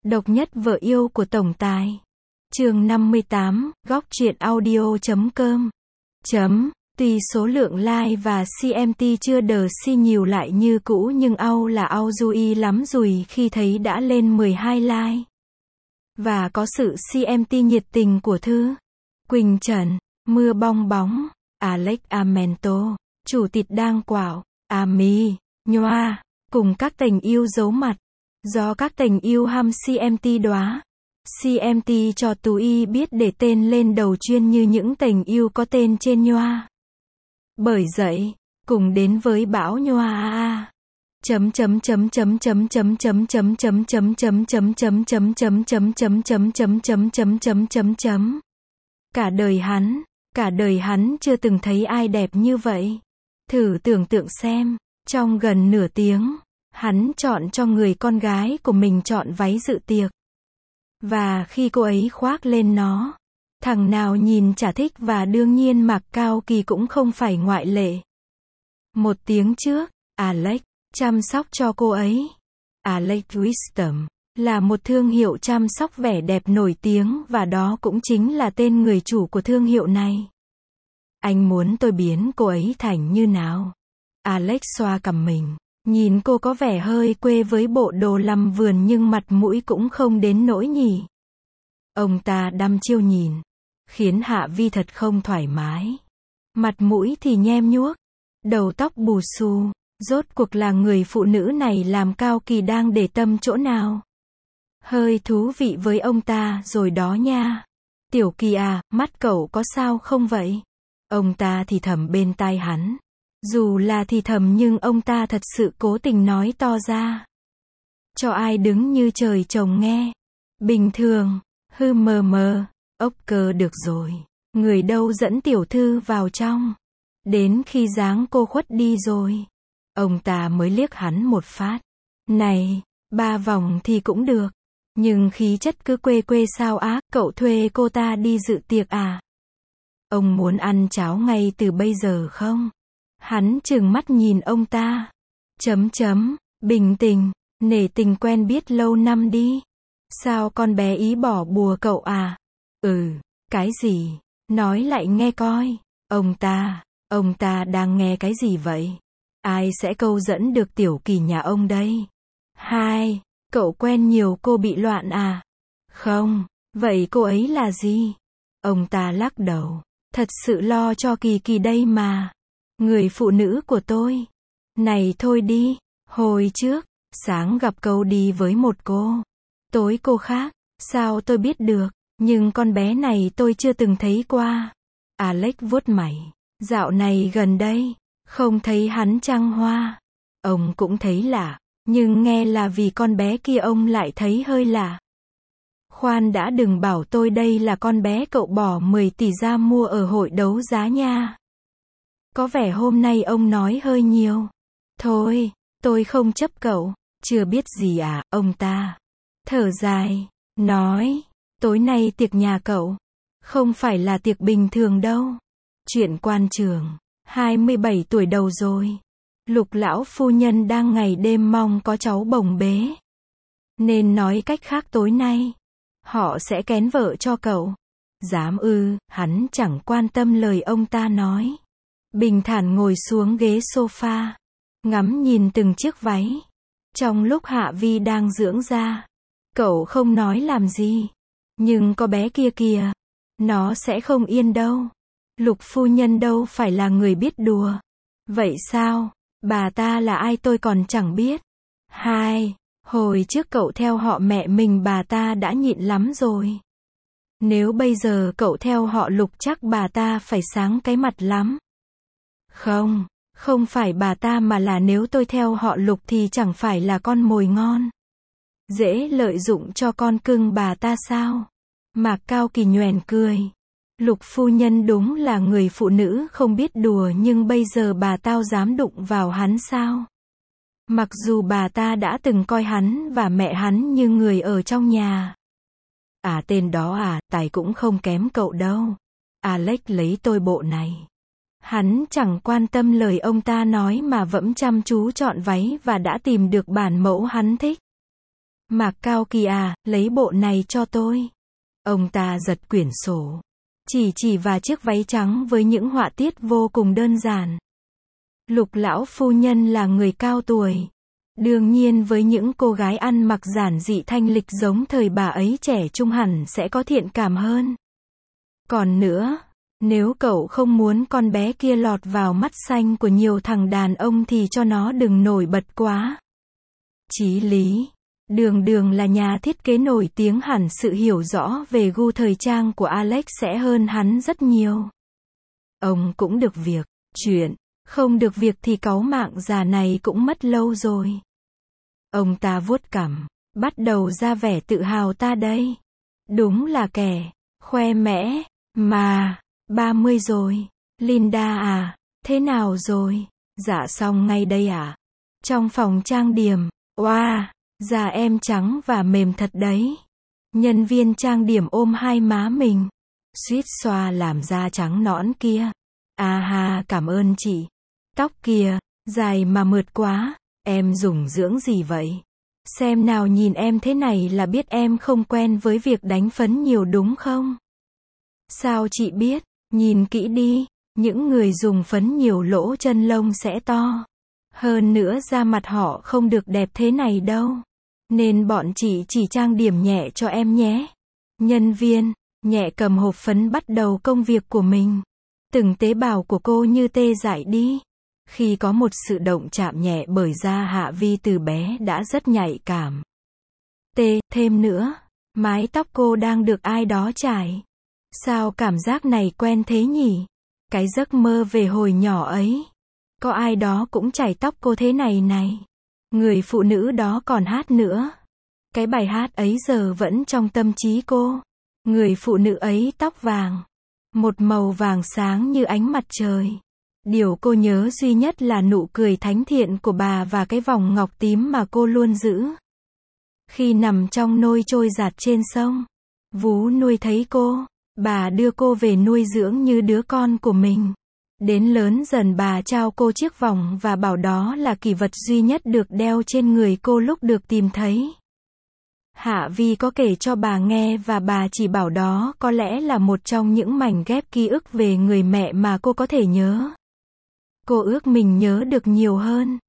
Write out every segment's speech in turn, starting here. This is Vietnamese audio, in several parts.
Độc nhất vợ yêu của tổng tài. Chương 58, góc truyện audio.com. Tuy số lượng like và CMT chưa đờ si nhiều lại như cũ nhưng au là au dui lắm rồi khi thấy đã lên 12 like. Và có sự CMT nhiệt tình của Thư, Quỳnh Trần, Mưa Bong Bóng, Alex Amento, Chủ tịch Đang Quảo, Ami, Nhoa, cùng các tình yêu giấu mặt. Do các tình yêu ham CMT đóa, CMT cho tụi biết để tên lên đầu chuyên như những tình yêu có tên trên Nhoa. Bởi vậy, cùng đến với bão Nhoa cả đời hắn chưa từng thấy ai đẹp như vậy. Thử tưởng tượng xem, trong gần nửa tiếng, hắn chọn cho người con gái của mình chọn váy dự tiệc. Và khi cô ấy khoác lên nó, thằng nào nhìn chả thích và đương nhiên Mạc Cao Kỳ cũng không phải ngoại lệ. Một tiếng trước, Alex chăm sóc cho cô ấy. Alex Wisdom là một thương hiệu chăm sóc vẻ đẹp nổi tiếng và đó cũng chính là tên người chủ của thương hiệu này. Anh muốn tôi biến cô ấy thành như nào? Alex xoa cằm mình. Nhìn cô có vẻ hơi quê với bộ đồ làm vườn nhưng mặt mũi cũng không đến nỗi nhỉ. Ông ta đăm chiêu nhìn, khiến Hạ Vi thật không thoải mái. Mặt mũi thì nhem nhuốc, đầu tóc bù xù, rốt cuộc là người phụ nữ này làm Cao Kỳ đang để tâm chỗ nào. Hơi thú vị với ông ta rồi đó nha. Tiểu Kỳ à, mắt cậu có sao không vậy? Ông ta thì thầm bên tai hắn. Dù là thì thầm nhưng ông ta thật sự cố tình nói to ra. Cho ai đứng như trời trồng nghe. Bình thường, mờ, ốc cơ được rồi. Người đâu dẫn tiểu thư vào trong. Đến khi dáng cô khuất đi rồi. Ông ta mới liếc hắn một phát. Này, 3 vòng thì cũng được. Nhưng khí chất cứ quê sao á, cậu thuê cô ta đi dự tiệc à? Ông muốn ăn cháo ngay từ bây giờ không? Hắn trừng mắt nhìn ông ta. Bình tình, nể tình quen biết lâu năm đi. Sao con bé ý bỏ bùa cậu à? Cái gì? Nói lại nghe coi. Ông ta đang nghe cái gì vậy? Ai sẽ câu dẫn được Tiểu Kỳ nhà ông đây? Cậu quen nhiều cô bị loạn à? Không, vậy cô ấy là gì? Ông ta lắc đầu. Thật sự lo cho Kỳ đây mà. Người phụ nữ của tôi. Này thôi đi, hồi trước, sáng gặp câu đi với một cô. Tối cô khác, sao tôi biết được, nhưng con bé này tôi chưa từng thấy qua. Alex vuốt mày. Dạo này gần đây, không thấy hắn trăng hoa. Ông cũng thấy lạ, nhưng nghe là vì con bé kia ông lại thấy hơi lạ. Khoan đã, đừng bảo tôi đây là con bé cậu bỏ 10 tỷ ra mua ở hội đấu giá nha. Có vẻ hôm nay ông nói hơi nhiều. Thôi, tôi không chấp cậu. Chưa biết gì à, ông ta thở dài, nói, tối nay tiệc nhà cậu, không phải là tiệc bình thường đâu. Chuyện quan trường, 27 tuổi đầu rồi. Lục lão phu nhân đang ngày đêm mong có cháu bồng bế. Nên nói cách khác tối nay, họ sẽ kén vợ cho cậu. Dám ư? Hắn chẳng quan tâm lời ông ta nói. Bình thản ngồi xuống ghế sofa, ngắm nhìn từng chiếc váy. Trong lúc Hạ Vi đang dưỡng da, cậu không nói làm gì. Nhưng có bé kia kìa, nó sẽ không yên đâu. Lục phu nhân đâu phải là người biết đùa. Vậy sao? Bà ta là ai tôi còn chẳng biết. Hồi trước cậu theo họ mẹ mình bà ta đã nhịn lắm rồi. Nếu bây giờ cậu theo họ Lục chắc bà ta phải sáng cái mặt lắm. Không phải bà ta mà là nếu tôi theo họ Lục thì chẳng phải là con mồi ngon. Dễ lợi dụng cho con cưng bà ta sao? Mạc Cao Kỳ nhoẻn cười. Lục phu nhân đúng là người phụ nữ không biết đùa nhưng bây giờ bà tao dám đụng vào hắn sao? Mặc dù bà ta đã từng coi hắn và mẹ hắn như người ở trong nhà. Tên đó à, tài cũng không kém cậu đâu. Alex lấy tôi bộ này. Hắn chẳng quan tâm lời ông ta nói mà vẫn chăm chú chọn váy và đã tìm được bản mẫu hắn thích. Mạc Cao Kỳ à, lấy bộ này cho tôi. Ông ta giật quyển sổ. Chỉ và chiếc váy trắng với những họa tiết vô cùng đơn giản. Lục lão phu nhân là người cao tuổi. Đương nhiên với những cô gái ăn mặc giản dị thanh lịch giống thời bà ấy trẻ trung hẳn sẽ có thiện cảm hơn. Còn nữa, nếu cậu không muốn con bé kia lọt vào mắt xanh của nhiều thằng đàn ông thì cho nó đừng nổi bật quá. Chí lý. Đường là nhà thiết kế nổi tiếng, hẳn sự hiểu rõ về gu thời trang của Alex sẽ hơn hắn rất nhiều. Ông cũng được việc, chuyện, không được việc thì cáu mạng già này cũng mất lâu rồi. Ông ta vuốt cằm, bắt đầu ra vẻ tự hào ta đây. Đúng là kẻ, khoe mẽ, mà, 30 rồi. Linda à, thế nào rồi? Dạ xong ngay đây à? Trong phòng trang điểm, wow, da em trắng và mềm thật đấy. Nhân viên trang điểm ôm hai má mình. Suýt xoa làm da trắng nõn kia. À ha, cảm ơn chị. Tóc kìa, dài mà mượt quá. Em dùng dưỡng gì vậy? Xem nào, nhìn em thế này là biết em không quen với việc đánh phấn nhiều đúng không? Sao chị biết? Nhìn kỹ đi, những người dùng phấn nhiều lỗ chân lông sẽ to. Hơn nữa da mặt họ không được đẹp thế này đâu. Nên bọn chị chỉ trang điểm nhẹ cho em nhé. Nhân viên, nhẹ cầm hộp phấn bắt đầu công việc của mình. Từng tế bào của cô như tê dại đi. Khi có một sự động chạm nhẹ bởi da Hạ Vi từ bé đã rất nhạy cảm. Thêm nữa, mái tóc cô đang được ai đó chải. Sao cảm giác này quen thế nhỉ? Cái giấc mơ về hồi nhỏ ấy. Có ai đó cũng chải tóc cô thế này này. Người phụ nữ đó còn hát nữa. Cái bài hát ấy giờ vẫn trong tâm trí cô. Người phụ nữ ấy tóc vàng. Một màu vàng sáng như ánh mặt trời. Điều cô nhớ duy nhất là nụ cười thánh thiện của bà và cái vòng ngọc tím mà cô luôn giữ. Khi nằm trong nôi trôi giạt trên sông, vú nuôi thấy cô, bà đưa cô về nuôi dưỡng như đứa con của mình. Đến lớn dần bà trao cô chiếc vòng và bảo đó là kỷ vật duy nhất được đeo trên người cô lúc được tìm thấy. Hạ Vi có kể cho bà nghe và bà chỉ bảo đó có lẽ là một trong những mảnh ghép ký ức về người mẹ mà cô có thể nhớ. Cô ước mình nhớ được nhiều hơn.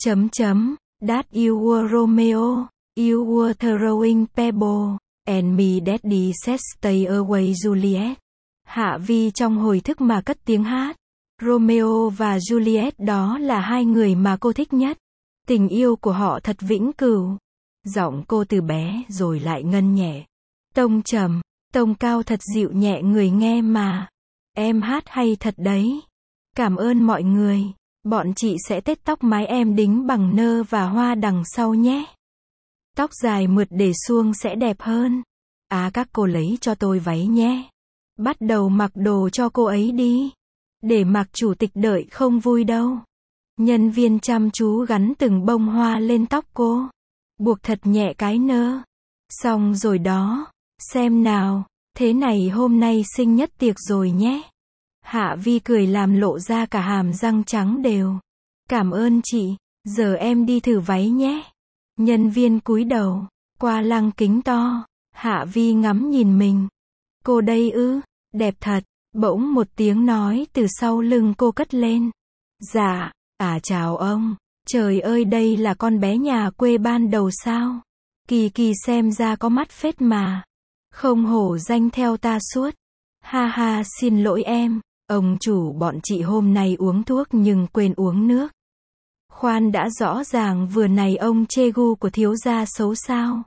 That you were Romeo, you were throwing pebble, and me daddy said stay away Juliet. Hạ Vi trong hồi thức mà cất tiếng hát. Romeo và Juliet đó là hai người mà cô thích nhất. Tình yêu của họ thật vĩnh cửu. Giọng cô từ bé rồi lại ngân nhẹ. Tông trầm, tông cao thật dịu nhẹ người nghe mà. Em hát hay thật đấy. Cảm ơn mọi người. Bọn chị sẽ tết tóc mái em đính bằng nơ và hoa đằng sau nhé. Tóc dài mượt để suông sẽ đẹp hơn. À các cô lấy cho tôi váy nhé. Bắt đầu mặc đồ cho cô ấy đi. Để mặc chủ tịch đợi không vui đâu. Nhân viên chăm chú gắn từng bông hoa lên tóc cô. Buộc thật nhẹ cái nơ. Xong rồi đó. Xem nào. Thế này hôm nay sinh nhất tiệc rồi nhé. Hạ Vi cười làm lộ ra cả hàm răng trắng đều. Cảm ơn chị. Giờ em đi thử váy nhé. Nhân viên cúi đầu. Qua lăng kính to. Hạ Vi ngắm nhìn mình. Cô đây ư. Đẹp thật. Bỗng một tiếng nói từ sau lưng cô cất lên. Dạ. À chào ông. Trời ơi, đây là con bé nhà quê ban đầu sao? Kỳ xem ra có mắt phết mà. Không hổ danh theo ta suốt. Ha ha, xin lỗi em. Ông chủ, bọn chị hôm nay uống thuốc nhưng quên uống nước. Khoan đã, rõ ràng vừa này ông chê gu của thiếu gia xấu sao?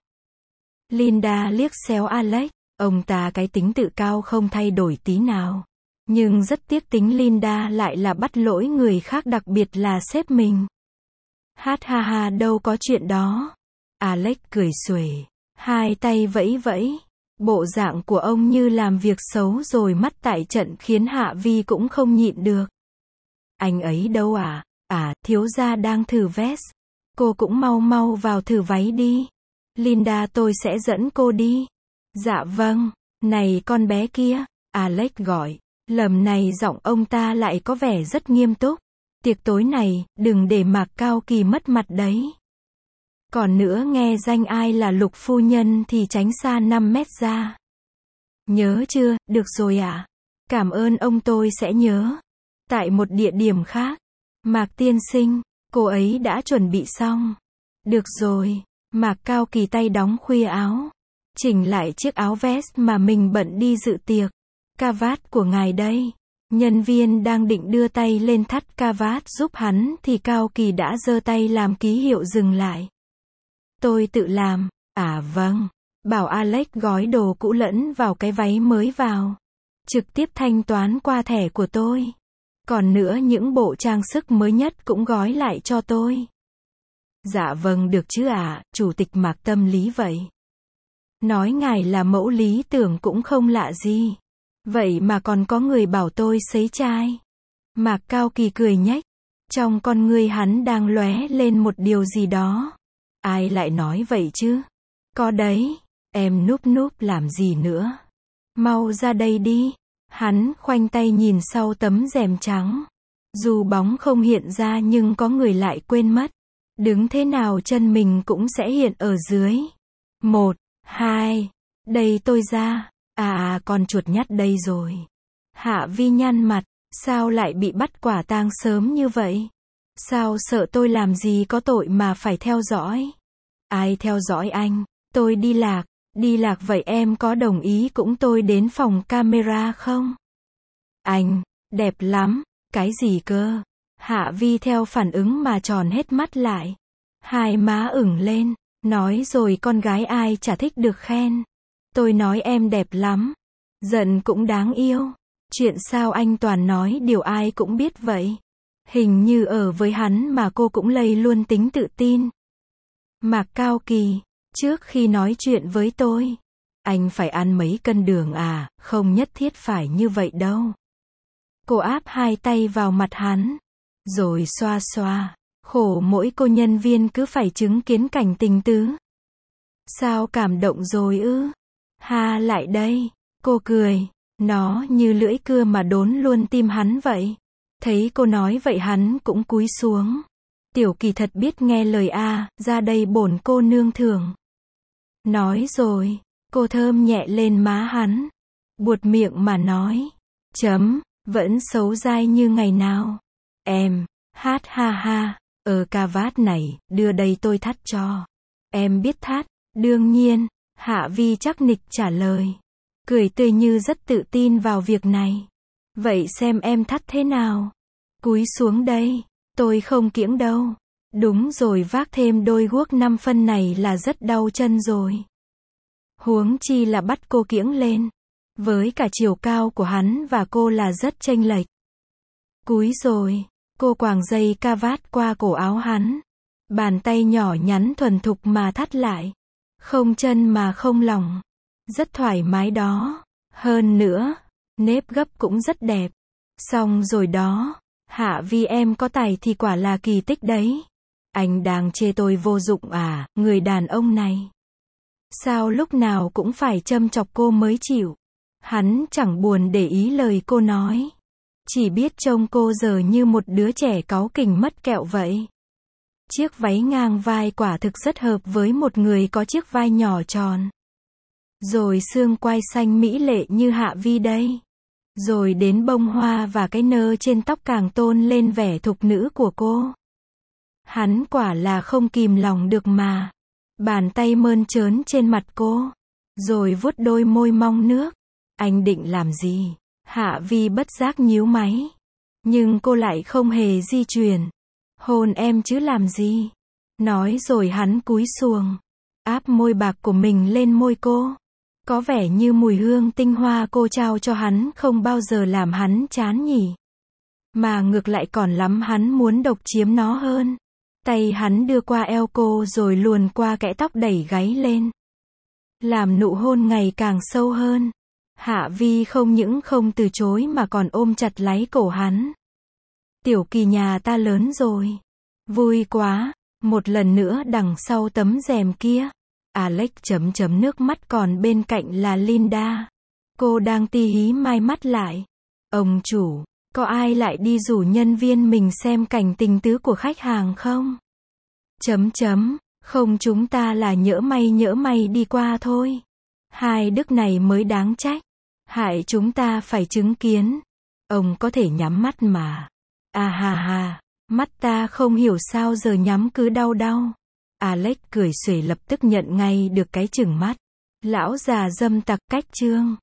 Linda liếc xéo Alex. Ông ta cái tính tự cao không thay đổi tí nào. Nhưng rất tiếc tính Linda lại là bắt lỗi người khác, đặc biệt là sếp mình. Hát ha ha, đâu có chuyện đó. Alex cười xuề. Hai tay vẫy vẫy. Bộ dạng của ông như làm việc xấu rồi mắt tại trận khiến Hạ Vi cũng không nhịn được. Anh ấy đâu à? À, thiếu gia đang thử vest. Cô cũng mau vào thử váy đi. Linda, tôi sẽ dẫn cô đi. Dạ vâng. Này con bé kia. Alex gọi. Lần này giọng ông ta lại có vẻ rất nghiêm túc. Tiệc tối này, đừng để Mạc Cao Kỳ mất mặt đấy. Còn nữa nghe danh ai là Lục phu nhân thì tránh xa 5 mét ra. Nhớ chưa, được rồi ạ. Cảm ơn ông, tôi sẽ nhớ. Tại một địa điểm khác. Mạc tiên sinh, cô ấy đã chuẩn bị xong. Được rồi. Mạc Cao Kỳ tay đóng khuy áo. Chỉnh lại chiếc áo vest mà mình bận đi dự tiệc. Cà vạt của ngài đây. Nhân viên đang định đưa tay lên thắt cà vạt giúp hắn thì Cao Kỳ đã giơ tay làm ký hiệu dừng lại. Tôi tự làm. À vâng. Bảo Alex gói đồ cũ lẫn vào cái váy mới vào. Trực tiếp thanh toán qua thẻ của tôi. Còn nữa những bộ trang sức mới nhất cũng gói lại cho tôi. Dạ vâng được chứ ạ, chủ tịch Mạc tâm lý vậy. Nói ngài là mẫu lý tưởng cũng không lạ gì. Vậy mà còn có người bảo tôi sấy trai. Mạc Cao Kỳ cười nhếch. Trong con ngươi hắn đang lóe lên một điều gì đó. Ai lại nói vậy chứ? Có đấy, em núp núp làm gì nữa? Mau ra đây đi. Hắn khoanh tay nhìn sau tấm rèm trắng. Dù bóng không hiện ra nhưng có người lại quên mất. Đứng thế nào chân mình cũng sẽ hiện ở dưới. 1, 2, đây tôi ra. À con chuột nhắt đây rồi. Hạ Vi nhăn mặt, sao lại bị bắt quả tang sớm như vậy? Sao sợ tôi làm gì có tội mà phải theo dõi? Ai theo dõi anh? Tôi đi lạc vậy em có đồng ý cũng tôi đến phòng camera không? Anh, đẹp lắm, cái gì cơ? Hạ Vi theo phản ứng mà tròn hết mắt lại. Hai má ửng lên, nói rồi con gái ai chả thích được khen. Tôi nói em đẹp lắm, giận cũng đáng yêu. Chuyện sao anh toàn nói điều ai cũng biết vậy? Hình như ở với hắn mà cô cũng lây luôn tính tự tin. Mạc Cao Kỳ, trước khi nói chuyện với tôi, anh phải ăn mấy cân đường à, không nhất thiết phải như vậy đâu. Cô áp hai tay vào mặt hắn, rồi xoa xoa. Khổ mỗi cô nhân viên cứ phải chứng kiến cảnh tình tứ. Sao cảm động rồi ư? Ha lại đây. Cô cười. Nó như lưỡi cưa mà đốn luôn tim hắn vậy. Thấy cô nói vậy hắn cũng cúi xuống. Tiểu Kỳ thật biết nghe lời a, ra đây bổn cô nương thưởng. Nói rồi, cô thơm nhẹ lên má hắn. Buột miệng mà nói. Vẫn xấu dai như ngày nào. Em, hát ha ha. Cà vạt này, đưa đây tôi thắt cho. Em biết thắt, đương nhiên. Hạ Vi chắc nịch trả lời. Cười tươi như rất tự tin vào việc này. Vậy xem em thắt thế nào. Cúi xuống đây. Tôi không kiễng đâu. Đúng rồi, vác thêm đôi guốc 5 phân này là rất đau chân rồi. Huống chi là bắt cô kiễng lên. Với cả chiều cao của hắn và cô là rất chênh lệch. Cúi rồi. Cô quàng dây cà vạt qua cổ áo hắn. Bàn tay nhỏ nhắn thuần thục mà thắt lại. Không chân mà không lỏng. Rất thoải mái đó. Hơn nữa, nếp gấp cũng rất đẹp. Xong rồi đó. Hạ Vi em có tài thì quả là kỳ tích đấy. Anh đang chê tôi vô dụng à, người đàn ông này. Sao lúc nào cũng phải châm chọc cô mới chịu. Hắn chẳng buồn để ý lời cô nói. Chỉ biết trông cô giờ như một đứa trẻ cáu kỉnh mất kẹo vậy. Chiếc váy ngang vai quả thực rất hợp với một người có chiếc vai nhỏ tròn. Rồi xương quai xanh mỹ lệ như Hạ Vi đây. Rồi đến bông hoa và cái nơ trên tóc càng tôn lên vẻ thục nữ của cô. Hắn quả là không kìm lòng được mà. Bàn tay mơn trớn trên mặt cô. Rồi vuốt đôi môi mong nước. Anh định làm gì? Hạ Vi bất giác nhíu máy. Nhưng cô lại không hề di chuyển. Hôn em chứ làm gì? Nói rồi hắn cúi xuống. Áp môi bạc của mình lên môi cô. Có vẻ như mùi hương tinh hoa cô trao cho hắn không bao giờ làm hắn chán nhỉ. Mà ngược lại còn lắm hắn muốn độc chiếm nó hơn. Tay hắn đưa qua eo cô rồi luồn qua kẽ tóc đẩy gáy lên. Làm nụ hôn ngày càng sâu hơn. Hạ Vi không những không từ chối mà còn ôm chặt lấy cổ hắn. Tiểu Kỳ nhà ta lớn rồi. Vui quá. Một lần nữa đằng sau tấm rèm kia. Alex nước mắt còn bên cạnh là Linda. Cô đang tí hí mai mắt lại. Ông chủ, có ai lại đi rủ nhân viên mình xem cảnh tình tứ của khách hàng không? Không, chúng ta là nhỡ may đi qua thôi. Hai đức này mới đáng trách. Hại chúng ta phải chứng kiến. Ông có thể nhắm mắt mà. À ha ha, mắt ta không hiểu sao giờ nhắm cứ đau đau. Alex cười xuể lập tức nhận ngay được cái chừng mắt. Lão già dâm tặc cách chương.